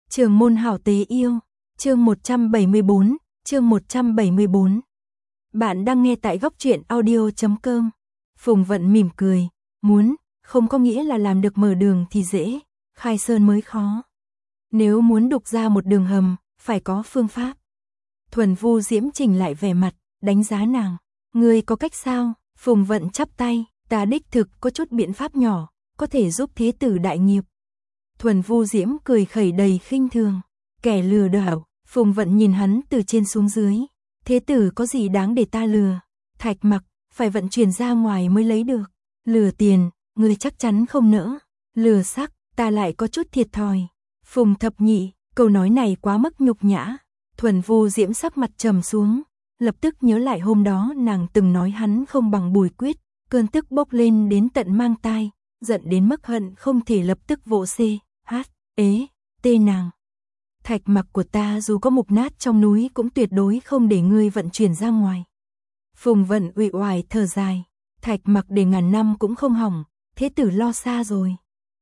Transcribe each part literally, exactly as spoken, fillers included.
Trường môn hảo tế yêu, chương một trăm bảy mươi bốn, chương một trăm bảy mươi bốn. Bạn đang nghe tại góc truyện audio chấm com. Phùng Vận mỉm cười, muốn, không có nghĩa là làm được mở đường thì dễ, khai sơn mới khó. Nếu muốn đục ra một đường hầm, phải có phương pháp. Thuần Vu Diễm chỉnh lại vẻ mặt, đánh giá nàng. Ngươi có cách sao? Phùng Vận chắp tay, ta đích thực có chút biện pháp nhỏ, có thể giúp thế tử đại nghiệp. Thuần Vu Diễm cười khẩy đầy khinh thường. Kẻ lừa đảo. Phùng Vận nhìn hắn từ trên xuống dưới. Thế tử có gì đáng để ta lừa? Thạch Mặc, phải vận chuyển ra ngoài mới lấy được. Lừa tiền, ngươi chắc chắn không nỡ. Lừa sắc, ta lại có chút thiệt thòi. Phùng Thập Nhị, câu nói này quá mức nhục nhã. Thuần Vu Diễm sắc mặt trầm xuống, lập tức nhớ lại hôm đó nàng từng nói hắn không bằng Bùi Quyết, cơn tức bốc lên đến tận mang tai, giận đến mức hận không thể lập tức vỗ xê, hát, ế, tê nàng. Thạch Mặc của ta dù có mục nát trong núi cũng tuyệt đối không để ngươi vận chuyển ra ngoài. Phùng Vận uể oải thở dài, Thạch Mặc để ngàn năm cũng không hỏng, thế tử lo xa rồi.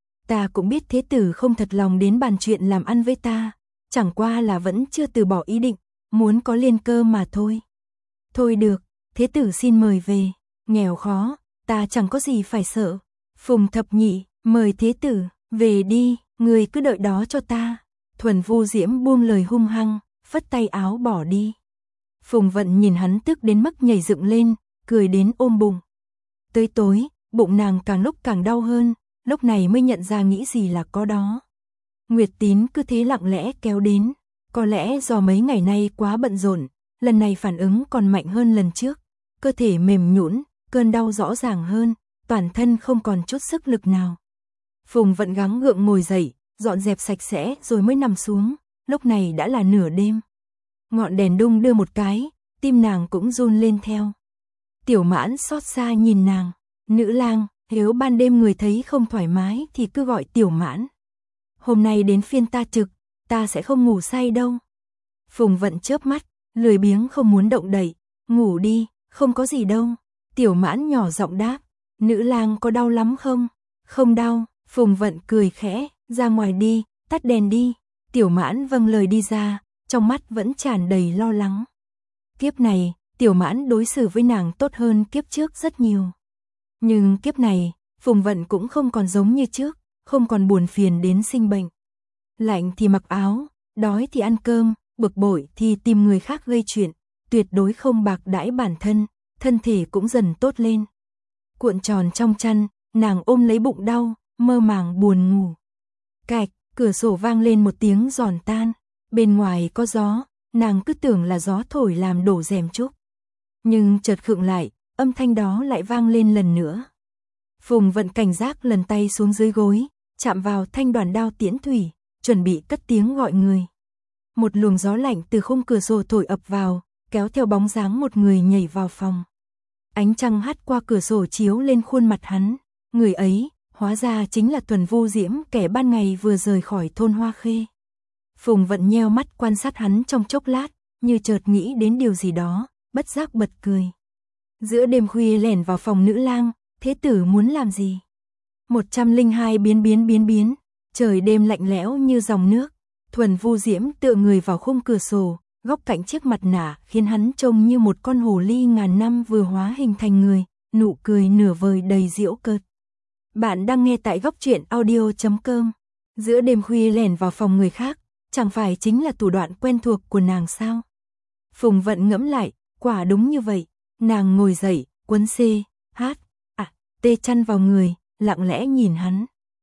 Ta cũng biết thế tử không thật lòng đến bàn chuyện làm ăn với ta, chẳng qua là vẫn chưa từ bỏ ý định, muốn có liên cơ mà thôi. Thôi được, thế tử xin mời về, nghèo khó, ta chẳng có gì phải sợ. Phùng Thập Nhị, mời thế tử, về đi, người cứ đợi đó cho ta. Thuần Vu Diễm buông lời hung hăng, phất tay áo bỏ đi. Phùng Vận nhìn hắn tức đến mức nhảy dựng lên, cười đến ôm bụng. Tới tối, bụng nàng càng lúc càng đau hơn, lúc này mới nhận ra nghĩ gì là có đó. Nguyệt Tín cứ thế lặng lẽ kéo đến, có lẽ do mấy ngày nay quá bận rộn, lần này phản ứng còn mạnh hơn lần trước, cơ thể mềm nhũn, cơn đau rõ ràng hơn, toàn thân không còn chút sức lực nào. Phùng Vận gắng gượng ngồi dậy, dọn dẹp sạch sẽ rồi mới nằm xuống, lúc này đã là nửa đêm. Ngọn đèn đung đưa một cái, tim nàng cũng run lên theo. Tiểu Mãn xót xa nhìn nàng, nữ lang, nếu ban đêm người thấy không thoải mái thì cứ gọi Tiểu Mãn. Hôm nay đến phiên ta trực, ta sẽ không ngủ say đâu. Phùng Vận chớp mắt, lười biếng không muốn động đậy, ngủ đi, không có gì đâu. Tiểu Mãn nhỏ giọng đáp, nữ lang có đau lắm không? Không đau. Phùng Vận cười khẽ, ra ngoài đi, tắt đèn đi. Tiểu Mãn vâng lời đi ra, trong mắt vẫn tràn đầy lo lắng. Kiếp này, Tiểu Mãn đối xử với nàng tốt hơn kiếp trước rất nhiều. Nhưng kiếp này, Phùng Vận cũng không còn giống như trước, không còn buồn phiền đến sinh bệnh. Lạnh thì mặc áo, đói thì ăn cơm, bực bội thì tìm người khác gây chuyện, tuyệt đối không bạc đãi bản thân, thân thể cũng dần tốt lên. Cuộn tròn trong chăn, nàng ôm lấy bụng đau, mơ màng buồn ngủ. Cạch, cửa sổ vang lên một tiếng giòn tan, bên ngoài có gió, nàng cứ tưởng là gió thổi làm đổ rèm trúc. Nhưng chợt khựng lại, âm thanh đó lại vang lên lần nữa. Phùng Vận cảnh giác lần tay xuống dưới gối, chạm vào thanh đoàn đao tiễn thủy, chuẩn bị cất tiếng gọi người. Một luồng gió lạnh từ khung cửa sổ thổi ập vào, kéo theo bóng dáng một người nhảy vào phòng. Ánh trăng hắt qua cửa sổ chiếu lên khuôn mặt hắn, người ấy, hóa ra chính là Thuần Vu Diễm kẻ ban ngày vừa rời khỏi thôn Hoa Khê. Phùng Vận nheo mắt quan sát hắn trong chốc lát, như chợt nghĩ đến điều gì đó, bất giác bật cười. Giữa đêm khuya lẻn vào phòng nữ lang, thế tử muốn làm gì? một trăm lẻ hai biến biến biến biến, trời đêm lạnh lẽo như dòng nước. Thuần Vu Diễm tựa người vào khung cửa sổ, góc cạnh chiếc mặt nạ khiến hắn trông như một con hồ ly ngàn năm vừa hóa hình thành người, nụ cười nửa vời đầy giễu cợt. Bạn đang nghe tại góc truyện audio chấm com. Giữa đêm khuya lẻn vào phòng người khác, chẳng phải chính là thủ đoạn quen thuộc của nàng sao? Phùng Vận ngẫm lại, quả đúng như vậy. Nàng ngồi dậy, quấn xê, hát, à, tê chăn vào người, lặng lẽ nhìn hắn.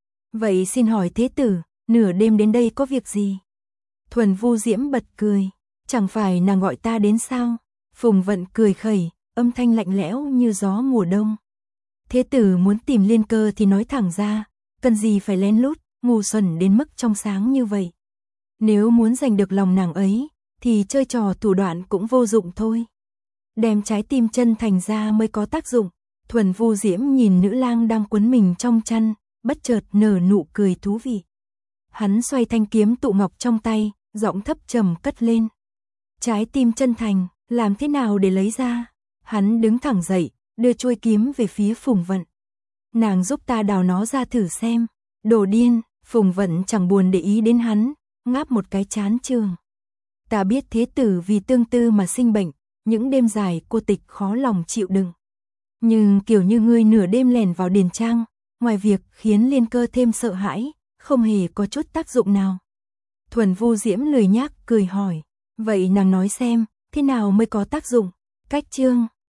Vậy xin hỏi thế tử, nửa đêm đến đây có việc gì? Thuần Vu Diễm bật cười, chẳng phải nàng gọi ta đến sao? Phùng Vận cười khẩy, âm thanh lạnh lẽo như gió mùa đông. Thế tử muốn tìm liên cơ thì nói thẳng ra, cần gì phải lén lút, ngu xuẩn đến mức trong sáng như vậy. Nếu muốn giành được lòng nàng ấy, thì chơi trò thủ đoạn cũng vô dụng thôi. Đem trái tim chân thành ra mới có tác dụng. Thuần Vu Diễm nhìn nữ lang đang quấn mình trong chăn, bất chợt nở nụ cười thú vị. Hắn xoay thanh kiếm tụ ngọc trong tay, giọng thấp trầm cất lên. Trái tim chân thành, làm thế nào để lấy ra? Hắn đứng thẳng dậy, đưa chuôi kiếm về phía Phùng Vận. Nàng giúp ta đào nó ra thử xem. Đồ điên, Phùng Vận chẳng buồn để ý đến hắn, ngáp một cái chán chường. Ta biết thế tử vì tương tư mà sinh bệnh, những đêm dài cô tịch khó lòng chịu đựng. Nhưng kiểu như ngươi nửa đêm lẻn vào điền trang, ngoài việc khiến Liên Cơ thêm sợ hãi, không hề có chút tác dụng nào. Thuần Vu Diễm lười nhác cười hỏi, vậy nàng nói xem, thế nào mới có tác dụng? Cách chương